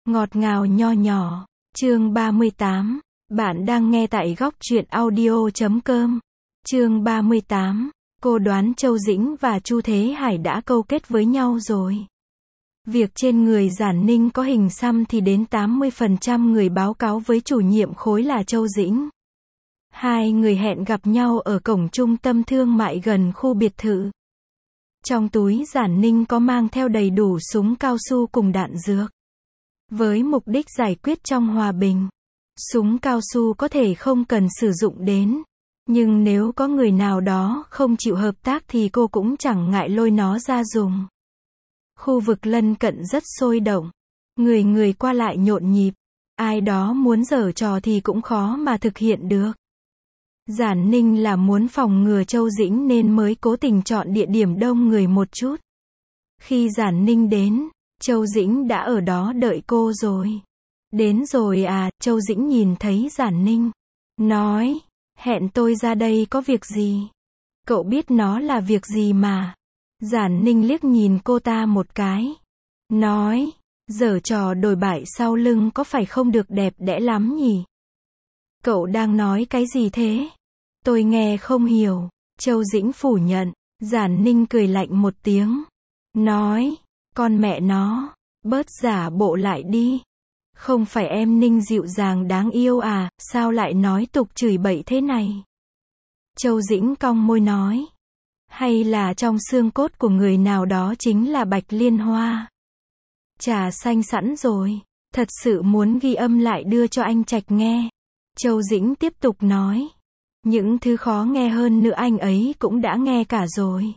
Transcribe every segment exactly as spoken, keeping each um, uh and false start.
Ngọt ngào nho nhỏ. Chương ba mươi tám. Bạn đang nghe tại góc truyện audio chấm com. Chương ba mươi tám. Cô đoán Châu Dĩnh và Chu Thế Hải đã câu kết với nhau rồi. Việc trên người Giản Ninh có hình xăm thì đến tám mươi phần trăm người báo cáo với chủ nhiệm khối là Châu Dĩnh. Hai người hẹn gặp nhau ở cổng trung tâm thương mại gần khu biệt thự. Trong túi Giản Ninh có mang theo đầy đủ súng cao su cùng đạn dược. Với mục đích giải quyết trong hòa bình. Súng cao su có thể không cần sử dụng đến. Nhưng nếu có người nào đó không chịu hợp tác thì cô cũng chẳng ngại lôi nó ra dùng. Khu vực lân cận rất sôi động. Người người qua lại nhộn nhịp. Ai đó muốn giở trò thì cũng khó mà thực hiện được. Giản Ninh là muốn phòng ngừa Châu Dĩnh nên mới cố tình chọn địa điểm đông người một chút. Khi Giản Ninh đến, Châu Dĩnh đã ở đó đợi cô rồi. Đến rồi à, Châu Dĩnh nhìn thấy Giản Ninh. Nói, hẹn tôi ra đây có việc gì? Cậu biết nó là việc gì mà. Giản Ninh liếc nhìn cô ta một cái. Nói, giở trò đồi bại sau lưng có phải không được đẹp đẽ lắm nhỉ? Cậu đang nói cái gì thế? Tôi nghe không hiểu. Châu Dĩnh phủ nhận. Giản Ninh cười lạnh một tiếng. Nói, con mẹ nó, bớt giả bộ lại đi. Không phải em Ninh dịu dàng đáng yêu à, sao lại nói tục chửi bậy thế này? Châu Dĩnh cong môi nói. Hay là trong xương cốt của người nào đó chính là Bạch Liên Hoa? Trà xanh sẵn rồi. Thật sự muốn ghi âm lại đưa cho anh Trạch nghe. Châu Dĩnh tiếp tục nói. Những thứ khó nghe hơn nữa anh ấy cũng đã nghe cả rồi.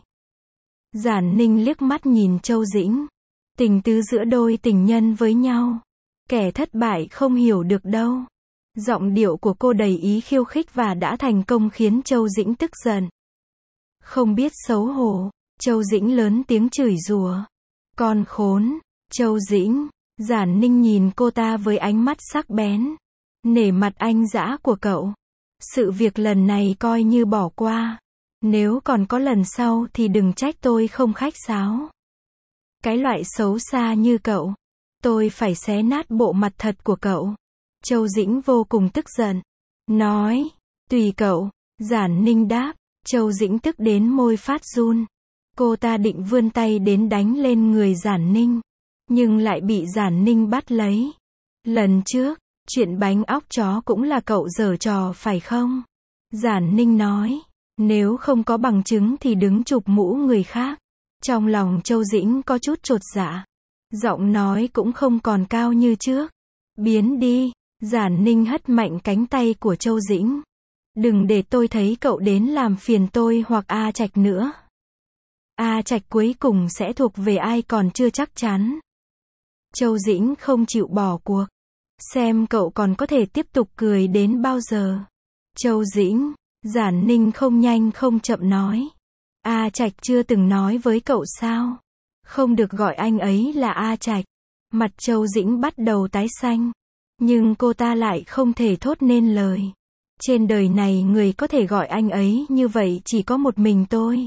Giản Ninh liếc mắt nhìn Châu Dĩnh. Tình tứ giữa đôi tình nhân với nhau. Kẻ thất bại không hiểu được đâu. Giọng điệu của cô đầy ý khiêu khích và đã thành công khiến Châu Dĩnh tức giận. Không biết xấu hổ, Châu Dĩnh lớn tiếng chửi rủa. Con khốn, Châu Dĩnh. Giản Ninh nhìn cô ta với ánh mắt sắc bén. Nể mặt anh dã của cậu. Sự việc lần này coi như bỏ qua. Nếu còn có lần sau thì đừng trách tôi không khách sáo. Cái loại xấu xa như cậu, tôi phải xé nát bộ mặt thật của cậu. Châu Dĩnh vô cùng tức giận. Nói, tùy cậu. Giản Ninh đáp. Châu Dĩnh tức đến môi phát run. Cô ta định vươn tay đến đánh lên người Giản Ninh. Nhưng lại bị Giản Ninh bắt lấy. Lần trước, chuyện bánh óc chó cũng là cậu giở trò phải không? Giản Ninh nói. Nếu không có bằng chứng thì đứng chụp mũ người khác. Trong lòng Châu Dĩnh có chút chột dạ. Giọng nói cũng không còn cao như trước. Biến đi. Giản Ninh hất mạnh cánh tay của Châu Dĩnh. Đừng để tôi thấy cậu đến làm phiền tôi hoặc A Trạch nữa. A Trạch cuối cùng sẽ thuộc về ai còn chưa chắc chắn. Châu Dĩnh không chịu bỏ cuộc. Xem cậu còn có thể tiếp tục cười đến bao giờ. Châu Dĩnh. Giản Ninh không nhanh không chậm nói. A Trạch chưa từng nói với cậu sao? Không được gọi anh ấy là A Trạch. Mặt Châu Dĩnh bắt đầu tái xanh. Nhưng cô ta lại không thể thốt nên lời. Trên đời này người có thể gọi anh ấy như vậy chỉ có một mình tôi.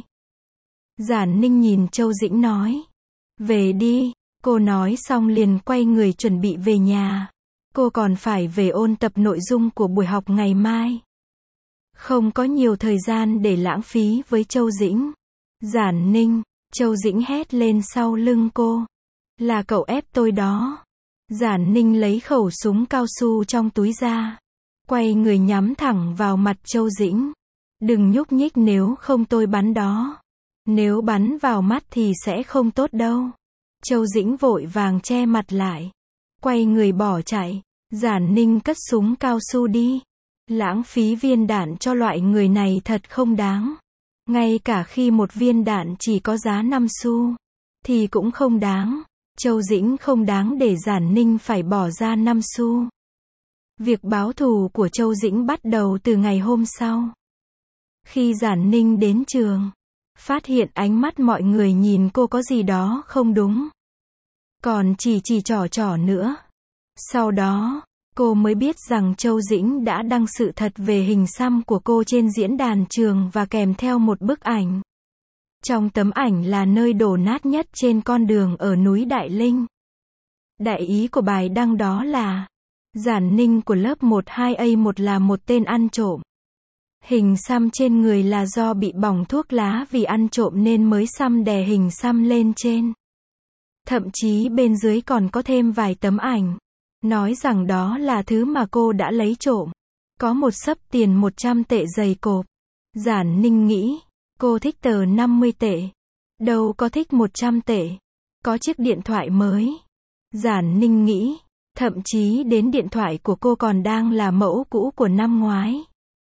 Giản Ninh nhìn Châu Dĩnh nói. Về đi. Cô nói xong liền quay người chuẩn bị về nhà. Cô còn phải về ôn tập nội dung của buổi học ngày mai. Không có nhiều thời gian để lãng phí với Châu Dĩnh. Giản Ninh. Châu Dĩnh hét lên sau lưng cô. Là cậu ép tôi đó. Giản Ninh lấy khẩu súng cao su trong túi ra. Quay người nhắm thẳng vào mặt Châu Dĩnh. Đừng nhúc nhích nếu không tôi bắn đó. Nếu bắn vào mắt thì sẽ không tốt đâu. Châu Dĩnh vội vàng che mặt lại. Quay người bỏ chạy. Giản Ninh cất súng cao su đi. Lãng phí viên đạn cho loại người này thật không đáng. Ngay cả khi một viên đạn chỉ có giá năm xu, thì cũng không đáng. Châu Dĩnh không đáng để Giản Ninh phải bỏ ra năm xu. Việc báo thù của Châu Dĩnh bắt đầu từ ngày hôm sau. Khi Giản Ninh đến trường, phát hiện ánh mắt mọi người nhìn cô có gì đó không đúng. Còn chỉ chỉ trỏ trỏ nữa. Sau đó, cô mới biết rằng Châu Dĩnh đã đăng sự thật về hình xăm của cô trên diễn đàn trường và kèm theo một bức ảnh. Trong tấm ảnh là nơi đổ nát nhất trên con đường ở núi Đại Linh. Đại ý của bài đăng đó là, Giản Ninh của lớp một hai A một là một tên ăn trộm. Hình xăm trên người là do bị bỏng thuốc lá vì ăn trộm nên mới xăm đè hình xăm lên trên. Thậm chí bên dưới còn có thêm vài tấm ảnh. Nói rằng đó là thứ mà cô đã lấy trộm. Có một xấp tiền một trăm tệ dày cộp. Giản Ninh nghĩ, cô thích tờ năm mươi tệ. Đâu có thích một trăm tệ. Có chiếc điện thoại mới. Giản Ninh nghĩ, thậm chí đến điện thoại của cô còn đang là mẫu cũ của năm ngoái.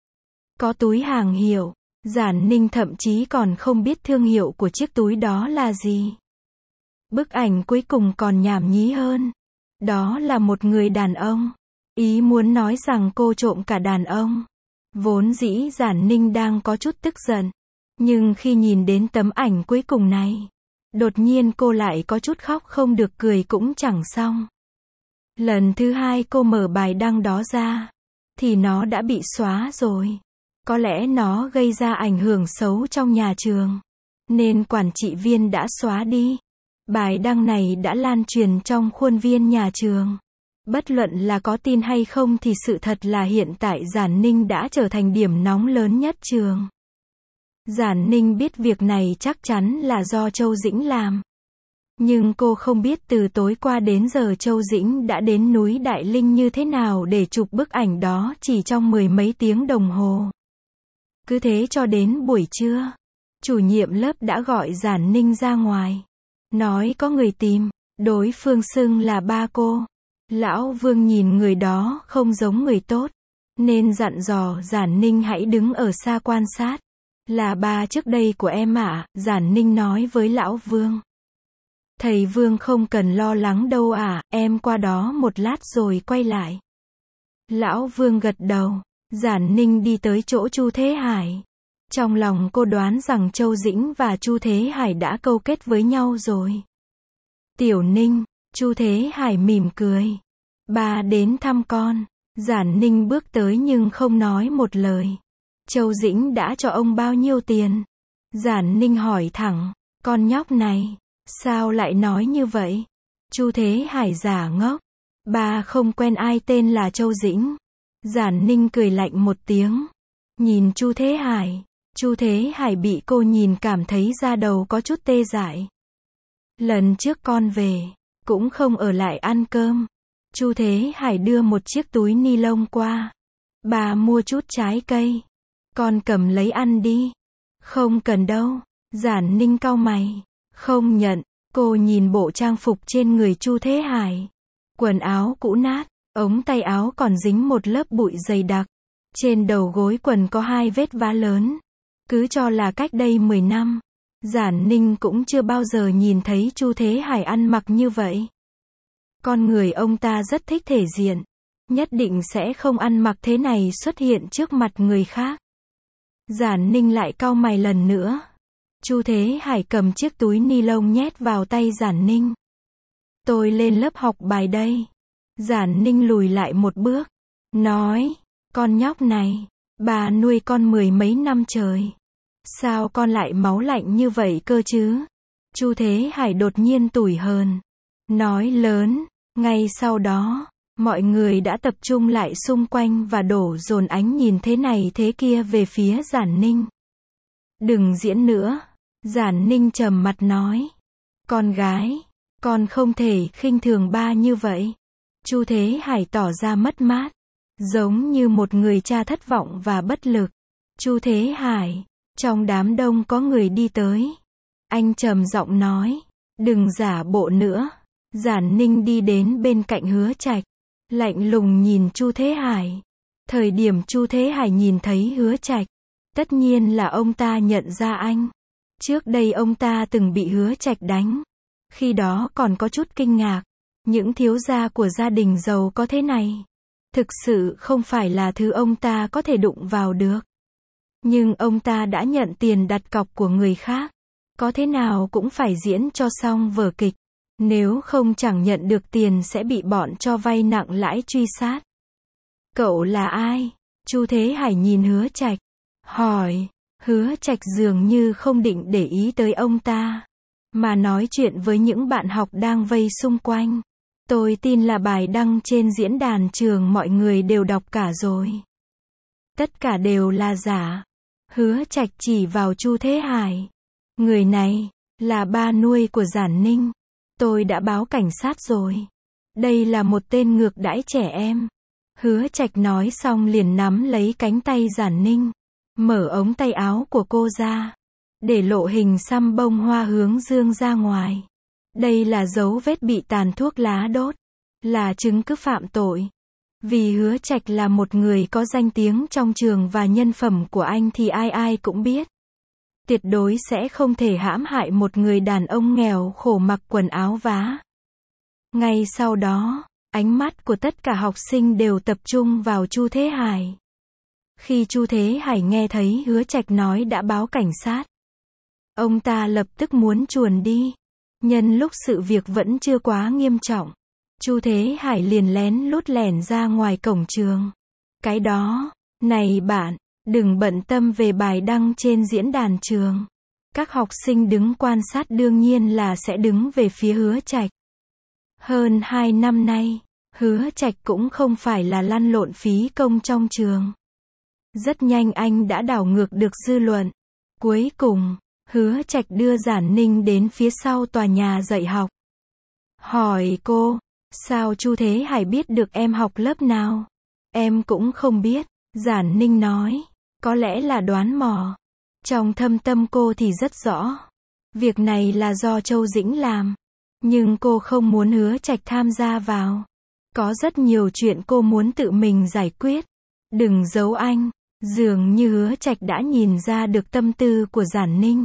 Có túi hàng hiệu. Giản Ninh thậm chí còn không biết thương hiệu của chiếc túi đó là gì. Bức ảnh cuối cùng còn nhảm nhí hơn. Đó là một người đàn ông. Ý muốn nói rằng cô trộm cả đàn ông. Vốn dĩ Giản Ninh đang có chút tức giận. Nhưng khi nhìn đến tấm ảnh cuối cùng này, đột nhiên cô lại có chút khóc không được cười cũng chẳng xong. Lần thứ hai cô mở bài đăng đó ra, thì nó đã bị xóa rồi. Có lẽ nó gây ra ảnh hưởng xấu trong nhà trường, nên quản trị viên đã xóa đi. Bài đăng này đã lan truyền trong khuôn viên nhà trường. Bất luận là có tin hay không thì sự thật là hiện tại Giản Ninh đã trở thành điểm nóng lớn nhất trường. Giản Ninh biết việc này chắc chắn là do Châu Dĩnh làm. Nhưng cô không biết từ tối qua đến giờ Châu Dĩnh đã đến núi Đại Linh như thế nào để chụp bức ảnh đó chỉ trong mười mấy tiếng đồng hồ. Cứ thế cho đến buổi trưa, chủ nhiệm lớp đã gọi Giản Ninh ra ngoài. Nói có người tìm, đối phương xưng là ba cô. Lão Vương nhìn người đó không giống người tốt, nên dặn dò Giản Ninh hãy đứng ở xa quan sát. Là ba trước đây của em ạ, à, Giản Ninh nói với Lão Vương. Thầy Vương không cần lo lắng đâu à, em qua đó một lát rồi quay lại. Lão Vương gật đầu. Giản Ninh đi tới chỗ Chu Thế Hải. Trong lòng cô đoán rằng Châu Dĩnh và Chu Thế Hải đã câu kết với nhau rồi. Tiểu Ninh, Chu Thế Hải mỉm cười. Ba đến thăm con. Giản Ninh bước tới nhưng không nói một lời. Châu Dĩnh đã cho ông bao nhiêu tiền? Giản Ninh hỏi thẳng. Con nhóc này, sao lại nói như vậy? Chu Thế Hải giả ngốc. Ba không quen ai tên là Châu Dĩnh. Giản Ninh cười lạnh một tiếng. Nhìn Chu Thế Hải. Chu Thế Hải bị cô nhìn cảm thấy da đầu có chút tê dại. Lần trước con về, cũng không ở lại ăn cơm. Chu Thế Hải đưa một chiếc túi ni lông qua. Bà mua chút trái cây. Con cầm lấy ăn đi. Không cần đâu. Giản Ninh cau mày. Không nhận. Cô nhìn bộ trang phục trên người Chu Thế Hải. Quần áo cũ nát. Ống tay áo còn dính một lớp bụi dày đặc. Trên đầu gối quần có hai vết vá lớn. Cứ cho là cách đây mười năm. Giản Ninh cũng chưa bao giờ nhìn thấy Chu Thế Hải ăn mặc như vậy. Con người ông ta rất thích thể diện. Nhất định sẽ không ăn mặc thế này xuất hiện trước mặt người khác. Giản Ninh lại cau mày lần nữa. Chu Thế Hải cầm chiếc túi ni lông nhét vào tay Giản Ninh. Tôi lên lớp học bài đây. Giản Ninh lùi lại một bước. Nói, con nhóc này, bà nuôi con mười mấy năm trời. Sao con lại máu lạnh như vậy cơ chứ? Chu Thế Hải đột nhiên tủi hờn. Nói lớn. Ngay sau đó, mọi người đã tập trung lại xung quanh và đổ dồn ánh nhìn thế này thế kia về phía Giản Ninh. Đừng diễn nữa. Giản Ninh trầm mặt nói. Con gái, con không thể khinh thường ba như vậy. Chu Thế Hải tỏ ra mất mát, giống như một người cha thất vọng và bất lực. Chu Thế Hải, trong đám đông có người đi tới. Anh trầm giọng nói, đừng giả bộ nữa. Giản Ninh đi đến bên cạnh Hứa Trạch, lạnh lùng nhìn Chu Thế Hải. Thời điểm Chu Thế Hải nhìn thấy Hứa Trạch, tất nhiên là ông ta nhận ra anh. Trước đây ông ta từng bị Hứa Trạch đánh. Khi đó còn có chút kinh ngạc. Những thiếu gia của gia đình giàu có thế này, thực sự không phải là thứ ông ta có thể đụng vào được. Nhưng ông ta đã nhận tiền đặt cọc của người khác. Có thế nào cũng phải diễn cho xong vở kịch. Nếu không chẳng nhận được tiền sẽ bị bọn cho vay nặng lãi truy sát. Cậu là ai? Chu Thế Hải nhìn Hứa Trạch, hỏi. Hứa Trạch dường như không định để ý tới ông ta, mà nói chuyện với những bạn học đang vây xung quanh. Tôi tin là bài đăng trên diễn đàn trường mọi người đều đọc cả rồi. Tất cả đều là giả. Hứa Trạch chỉ vào Chu Thế Hải. Người này, là ba nuôi của Giản Ninh. Tôi đã báo cảnh sát rồi. Đây là một tên ngược đãi trẻ em. Hứa Trạch nói xong liền nắm lấy cánh tay Giản Ninh. Mở ống tay áo của cô ra. Để lộ hình xăm bông hoa hướng dương ra ngoài. Đây là dấu vết bị tàn thuốc lá đốt. Là chứng cứ phạm tội. Vì Hứa Trạch là một người có danh tiếng trong trường và nhân phẩm của anh thì ai ai cũng biết. Tuyệt đối sẽ không thể hãm hại một người đàn ông nghèo khổ mặc quần áo vá. Ngay sau đó, ánh mắt của tất cả học sinh đều tập trung vào Chu Thế Hải. Khi Chu Thế Hải nghe thấy Hứa Trạch nói đã báo cảnh sát, ông ta lập tức muốn chuồn đi. Nhân lúc sự việc vẫn chưa quá nghiêm trọng, Chu Thế Hải liền lén lút lẻn ra ngoài cổng trường. Cái đó, này bạn, đừng bận tâm về bài đăng trên diễn đàn trường. Các học sinh đứng quan sát đương nhiên là sẽ đứng về phía Hứa Trạch. Hơn hai năm nay, Hứa Trạch cũng không phải là lăn lộn phí công trong trường. Rất nhanh anh đã đảo ngược được dư luận. Cuối cùng, Hứa Trạch đưa Giản Ninh đến phía sau tòa nhà dạy học. Hỏi cô, sao Chu Thế Hải biết được em học lớp nào? Em cũng không biết, Giản Ninh nói. Có lẽ là đoán mò. Trong thâm tâm cô thì rất rõ. Việc này là do Châu Dĩnh làm. Nhưng cô không muốn Hứa Trạch tham gia vào. Có rất nhiều chuyện cô muốn tự mình giải quyết. Đừng giấu anh. Dường như Hứa Trạch đã nhìn ra được tâm tư của Giản Ninh.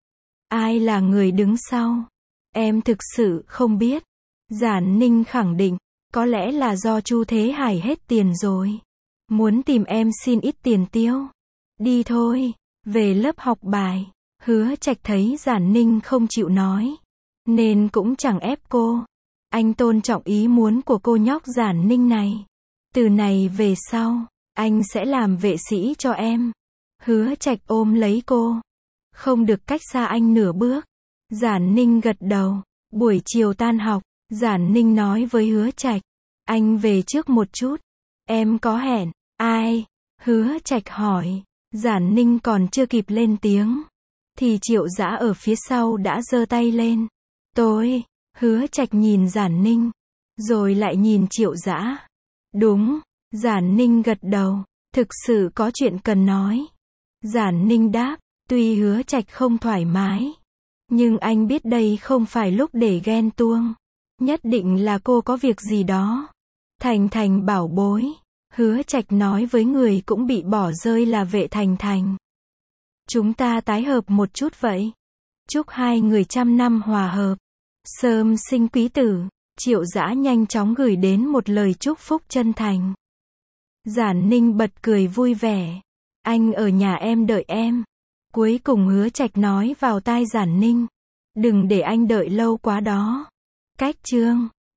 Ai là người đứng sau? Em thực sự không biết. Giản Ninh khẳng định. Có lẽ là do Chu Thế Hải hết tiền rồi. Muốn tìm em xin ít tiền tiêu. Đi thôi. Về lớp học bài. Hứa Trạch thấy Giản Ninh không chịu nói. Nên cũng chẳng ép cô. Anh tôn trọng ý muốn của cô nhóc Giản Ninh này. Từ này về sau, anh sẽ làm vệ sĩ cho em. Hứa Trạch ôm lấy cô. Không được cách xa anh nửa bước. Giản Ninh gật đầu. Buổi chiều tan học, Giản Ninh nói với Hứa Trạch. Anh về trước một chút. Em có hẹn. Ai? Hứa Trạch hỏi. Giản Ninh còn chưa kịp lên tiếng. Thì Triệu Dã ở phía sau đã giơ tay lên. Tôi. Hứa Trạch nhìn Giản Ninh. Rồi lại nhìn Triệu Dã. Đúng. Giản Ninh gật đầu. Thực sự có chuyện cần nói. Giản Ninh đáp. Tuy Hứa Trạch không thoải mái. Nhưng anh biết đây không phải lúc để ghen tuông. Nhất định là cô có việc gì đó. Thành Thành bảo bối. Hứa Trạch nói với người cũng bị bỏ rơi là Vệ Thành Thành. Chúng ta tái hợp một chút vậy. Chúc hai người trăm năm hòa hợp. Sớm sinh quý tử. Triệu Dã nhanh chóng gửi đến một lời chúc phúc chân thành. Giản Ninh bật cười vui vẻ. Anh ở nhà em đợi em. Cuối cùng Hứa Trạch nói vào tai Giản Ninh. Đừng để anh đợi lâu quá đó. Cách chương